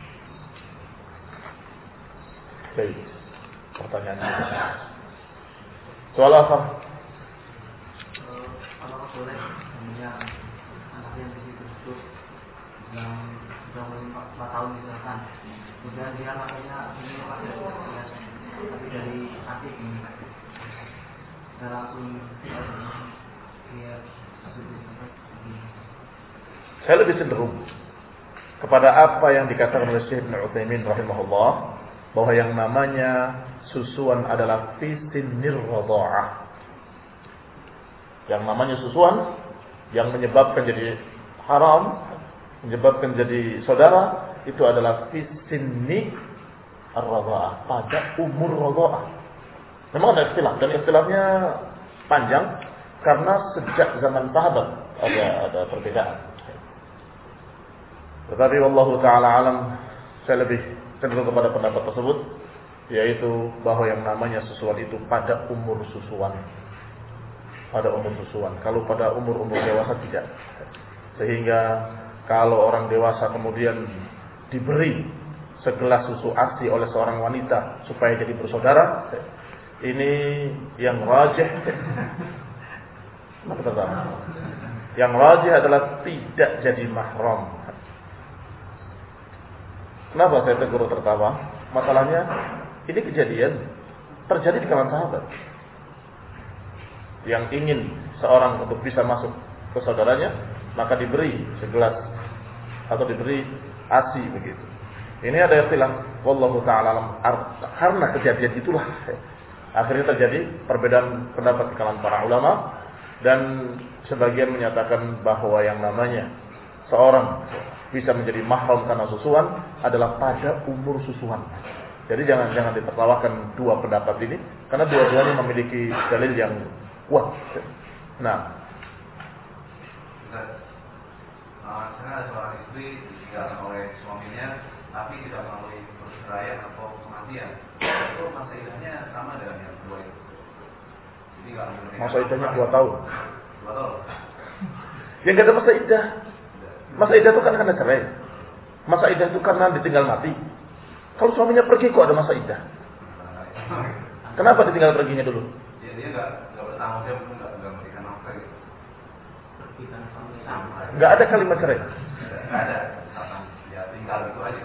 S1: Baik, pertanyaan soal apa?
S2: Apakah boleh punya anak yang begitu tersebut yang sudah empat tahun misalkan, kemudian dia makanya ini pakai ya, tapi dari adik ini dan langsung dia
S1: saya lebih cenderung kepada apa yang dikatakan oleh Syekh Ibnu Utsaimin rahimahullah, bahwa yang namanya susuan adalah fi sinnir radha'ah. Yang namanya susuan yang menyebabkan jadi haram, menyebabkan jadi saudara, itu adalah fi sinni ar-radha'ah, pada umur radha'ah. Memang ada istilah, dan istilahnya panjang karena sejak zaman sahabat ada ada perbedaan. Tetapi wallahu ta'ala alam, saya lebih cenderung kepada pendapat tersebut, yaitu bahwa yang namanya susuan itu pada umur susuan. Pada umur susuan. Kalau pada umur-umur dewasa tidak. Sehingga kalau orang dewasa kemudian diberi segelas susu ASI oleh seorang wanita supaya jadi bersaudara, ini yang rajih. Yang rajih adalah tidak jadi mahram. Kenapa saya tegur tertawa? Masalahnya ini kejadian terjadi di kalangan sahabat yang ingin seorang untuk bisa masuk ke saudaranya, maka diberi segelas atau diberi ASI begitu. Ini ada istilah wallahu ta'ala alam, karena kejadian itulah akhirnya terjadi perbedaan pendapat di kalangan para ulama, dan sebagian menyatakan bahwa yang namanya seorang bisa menjadi mahram karena susuan adalah pada umur susuan. Jadi jangan jangan ditertawakan dua pendapat ini, karena dua-duanya memiliki dalil yang kuat. Nah,
S3: misalnya ada seorang istri ditinggalkan oleh suaminya, tapi tidak melalui perceraian atau kematian, itu masa iddahnya sama dengan yang kedua itu. Jadi kalau
S1: masa iddahnya dua tahun.
S3: Dua tahun.
S1: Yang nggak ada masa iddah. Masa iddah itu kan karena cerai. Masa iddah itu karena ditinggal mati. Kalau suaminya pergi kok ada masa iddah? Kenapa ditinggal perginya dulu?
S3: Ya, dia nggak nggak bertanggung jawab, nggak nggak memberikan nafkah gitu.
S1: Nggak ada kalimat cerai.
S3: Nggak ada. Ya tinggal itu aja.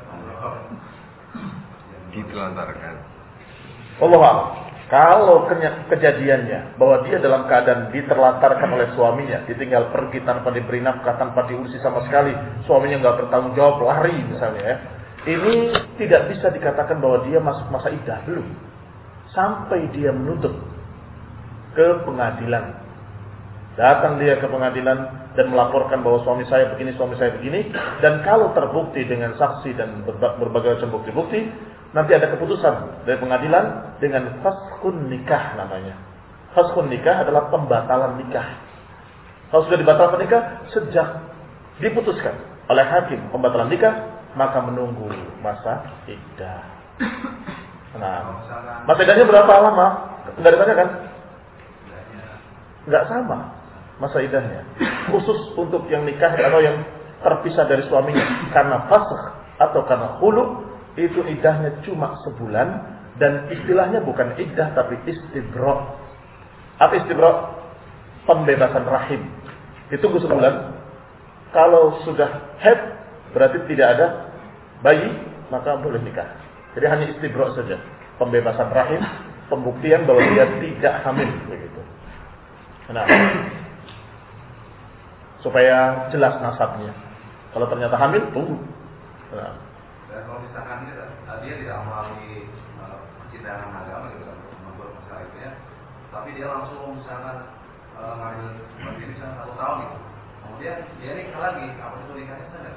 S4: Ditelantarkan.
S1: Allah Allah. Kalau kejadiannya bahwa dia dalam keadaan diterlantarkan oleh suaminya, ditinggal pergi tanpa diberi nafkah, tanpa diurusi sama sekali, suaminya nggak bertanggung jawab, lari misalnya ya, ini tidak bisa dikatakan bahwa dia masuk masa iddah, belum. Sampai dia menuntut ke pengadilan, Datang dia ke pengadilan dan melaporkan bahwa suami saya begini, suami saya begini. Dan kalau terbukti dengan saksi dan berbagai macam bukti-bukti, nanti ada keputusan dari pengadilan dengan faskhun nikah namanya. Faskhun nikah adalah pembatalan nikah. Kalau sudah dibatalkan nikah, sejak diputuskan oleh hakim pembatalan nikah, maka menunggu masa iddah. Nah, masa iddahnya berapa lama? Enggak ditanya kan? Enggak sama masa iddahnya. Khusus untuk yang nikah atau yang terpisah dari suaminya karena fasakh atau karena khulu, itu iddahnya cuma sebulan dan istilahnya bukan iddah tapi istibra'. Apa istibra'? Pembebasan rahim. Ditunggu sebulan. Kalau sudah haid berarti tidak ada bayi, maka boleh nikah. Jadi hanya istibra' saja, pembebasan rahim, pembuktian bahwa dia tidak hamil begitu. Nah, supaya jelas nasabnya. Kalau ternyata hamil, tunggu. Nah.
S3: Dan kalau misalkan dia, dia tidak melalui persidangan agama gitu untuk membuat masalah itu ya, tapi dia langsung misalkan uh, ngambil seperti ini misalkan satu tahun gitu, kemudian dia nikah lagi, apa itu nikahnya sadar?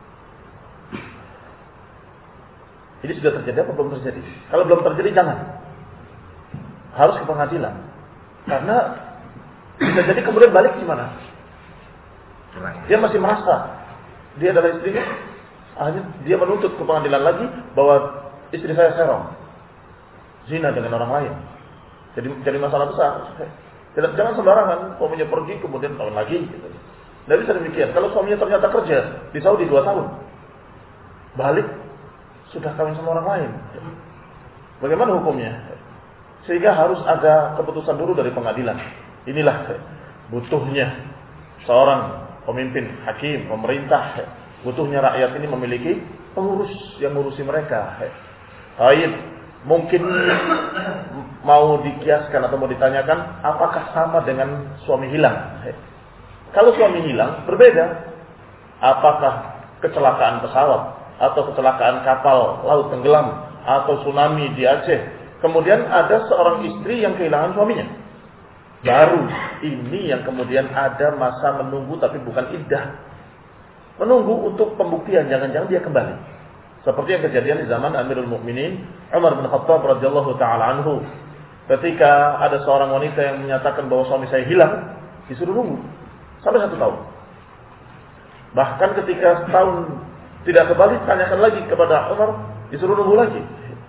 S1: Ini sudah terjadi apa belum terjadi? Kalau belum terjadi jangan. Harus ke pengadilan. Karena bisa jadi kemudian balik gimana? Dia masih merasa dia adalah istrinya, akhirnya dia menuntut ke pengadilan lagi bahwa istri saya serong, zina dengan orang lain. Jadi jadi masalah besar. Tidak, jangan sembarangan suaminya pergi kemudian tahun lagi. Gitu. Tidak bisa demikian. Kalau suaminya ternyata kerja di Saudi dua tahun, balik sudah kawin sama orang lain. Bagaimana hukumnya? Sehingga harus ada keputusan dulu dari pengadilan. Inilah butuhnya seorang pemimpin, hakim, pemerintah. Butuhnya rakyat ini memiliki pengurus yang ngurusi mereka. Baik, mungkin mau dikiaskan atau mau ditanyakan, apakah sama dengan suami hilang? Kalau suami hilang, berbeda. Apakah kecelakaan pesawat atau kecelakaan kapal laut tenggelam atau tsunami di Aceh, kemudian ada seorang istri yang kehilangan suaminya, baru ini yang kemudian ada masa menunggu tapi bukan iddah, menunggu untuk pembuktian, jangan-jangan dia kembali, seperti yang kejadian di zaman Amirul Mukminin Umar bin Khattab radhiyallahu taala anhu, ketika ada seorang wanita yang menyatakan bahwa suami saya hilang, disuruh nunggu sampai satu tahun. Bahkan ketika setahun tidak kembali, tanyakan lagi kepada Umar, disuruh nunggu lagi.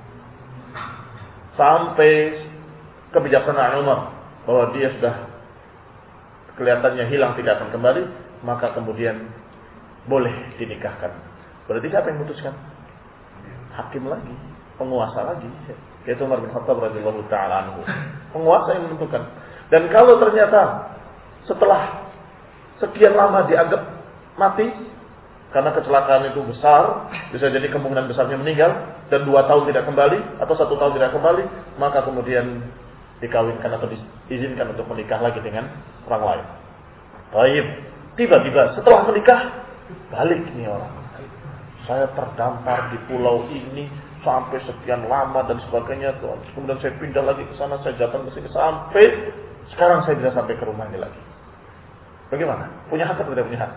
S1: Sampai kebijaksanaan Umar bahwa dia sudah kelihatannya hilang, tidak akan kembali, maka kemudian boleh dinikahkan. Berarti siapa yang memutuskan? Hakim lagi, penguasa lagi, yaitu Umar bin Khattab radhiyallahu taala anhu. Penguasa yang menentukan. Dan kalau ternyata setelah sekian lama dianggap mati karena kecelakaan itu besar, bisa jadi kemungkinan besarnya meninggal, dan dua tahun tidak kembali atau satu tahun tidak kembali, maka kemudian dikawinkan atau diizinkan untuk menikah lagi dengan orang lain. Baik, tiba-tiba setelah menikah balik nih orang. Saya terdampar di pulau ini sampai sekian lama dan sebagainya, Tuhan. Kemudian saya pindah lagi ke sana, saya datang ke sini sampai sekarang saya bisa sampai ke rumahnya lagi. Bagaimana? Punya hak atau tidak punya hak?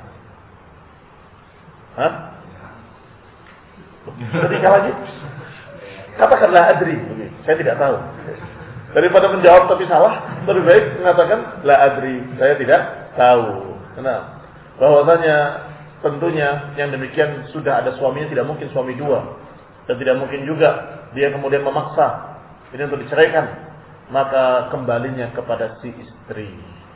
S1: Hah? Menikah lagi? Katakanlah adri, saya tidak tahu. Daripada menjawab tapi salah, lebih baik mengatakan la adri, saya tidak tahu. Kenapa? Bahwasanya tentunya yang demikian sudah ada suaminya, tidak mungkin suami dua, dan tidak mungkin juga dia kemudian memaksa ini untuk diceraikan, maka kembalinya kepada si istri.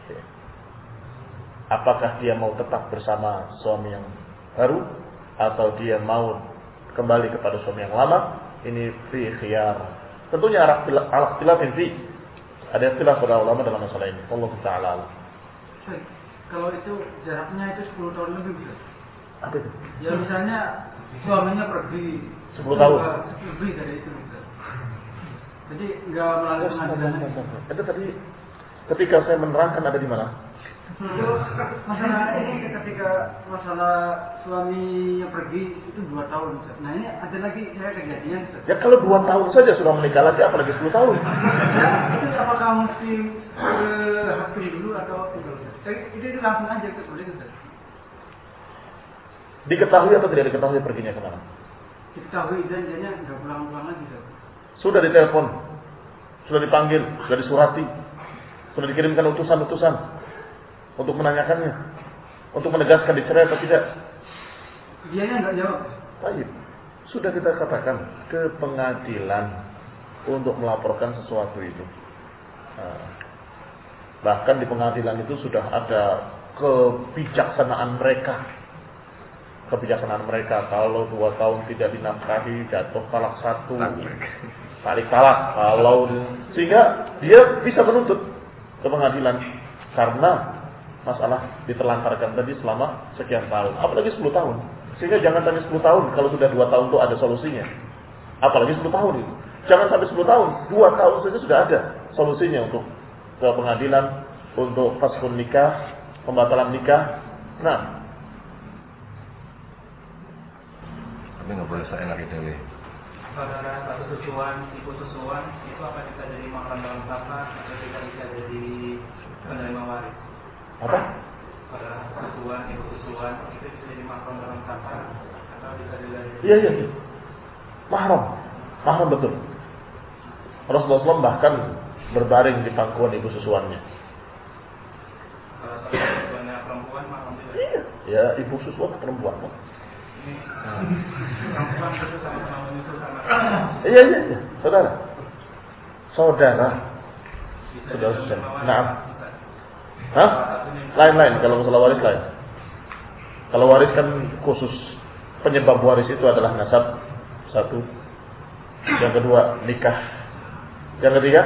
S1: Apakah dia mau tetap bersama suami yang baru atau dia mau kembali kepada suami yang lama? Ini fi khiyar. Tentunya ala ikhtilafin fi. Ada ikhtilaf para ulama dalam masalah ini. Wallahu ta'ala.
S2: Kalau itu jaraknya itu sepuluh tahun lebih bisa.
S1: Apa itu?
S2: Ya misalnya suaminya pergi
S1: sepuluh tahun.
S2: Lebih dari itu bisa. Jadi enggak melalui pengadilan.
S1: Itu tadi ketika saya menerangkan ada di mana?
S2: Itu masalah ini ketika masalah suaminya pergi itu dua tahun. Nah ini ada lagi saya kejadian.
S1: Ya kalau dua tahun saja sudah menikah lagi, apalagi sepuluh tahun.
S2: Ya, itu
S4: apakah mesti ke hakim dulu atau itu? Itu itu langsung aja ke boleh Ustaz.
S1: Diketahui atau tidak diketahui perginya kemana?
S4: Diketahui dan dia nggak pulang-pulang lagi Ustaz.
S1: Sudah ditelepon, sudah dipanggil, sudah disurati, sudah dikirimkan utusan-utusan untuk menanyakannya, untuk menegaskan dicerai atau tidak.
S4: Dianya nggak jawab.
S1: Baik, sudah kita katakan ke pengadilan untuk melaporkan sesuatu itu. Nah, bahkan di pengadilan itu sudah ada kebijaksanaan mereka. Kebijaksanaan mereka kalau dua tahun tidak dinafkahi jatuh talak satu, tarik talak. Kalau sehingga dia bisa menuntut ke pengadilan karena masalah diterlantarkan tadi selama sekian tahun, apalagi sepuluh tahun. Sehingga jangan sampai sepuluh tahun kalau sudah dua tahun itu ada solusinya. Apalagi sepuluh tahun itu. Jangan sampai sepuluh tahun, dua tahun saja sudah ada solusinya untuk ke pengadilan, untuk faskhun nikah, pembatalan nikah. Nah,
S5: tapi nggak boleh saya lagi dewi.
S2: Saudara satu susuan, ibu susuan, itu apa bisa jadi mahram dalam zakat atau tidak bisa jadi penerima waris?
S1: apa?
S2: Saudara susuan, ibu susuan, itu bisa jadi mahram dalam zakat atau bisa jadi?
S1: Iya iya. iya. Mahram, mahram betul. Rasulullah shallallahu alaihi wasallam bahkan berbaring di pangkuan ibu susuannya.
S2: Kalau saudara susuannya perempuan, mahram tidak?
S1: Iya. Ya ibu susuan perempuan.
S2: Perempuan itu sama-sama menyusul sama.
S1: Iya iya iya, saudara. Saudara. Saudara saudara. Nah. Hah? Lain-lain kalau masalah waris lain. Kalau waris kan khusus penyebab waris itu adalah nasab satu. Yang kedua nikah. Yang ketiga?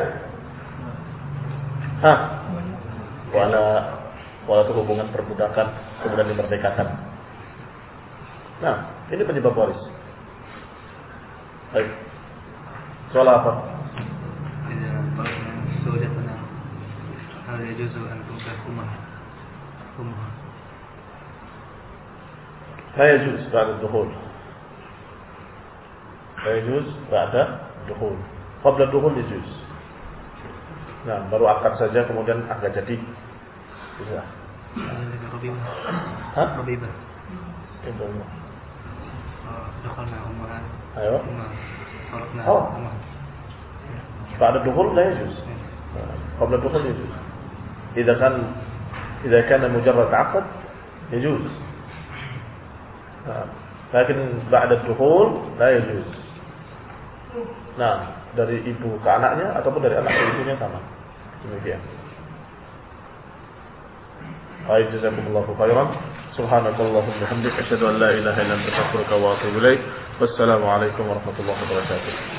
S1: Hah? Wala wala itu hubungan perbudakan kemudian dimerdekakan. Nah, ini penyebab waris. Baik. Soal apa?
S2: إذا فرضنا زوجتنا هل يجوز أن تنكح أمها أمها
S1: لا يجوز بعد الدخول لا يجوز بعد الدخول قبل الدخول يجوز. Nah, baru akad saja kemudian agak jadi bisa.
S2: ربيبة
S1: Hah?
S2: ربيبة
S1: Itu.
S2: دخلنا أمها
S1: Ayo.
S2: ثم فرضنا
S1: Oh.
S2: أمها
S1: بعد الدخول لا يجوز. قبل الدخول يجوز. إذا كان إذا كان مجرد عقد يجوز. لكن بعد الدخول لا يجوز. Nah, dari ibu ke anaknya ataupun dari anak ke ibunya sama. Demikian. Baik, jazakumullahu khairan. Subhanakallahumma wa bihamdika asyhadu an la ilaha illa anta astaghfiruka wa atubu ilaik. Wassalamu alaikum warahmatullahi wabarakatuh.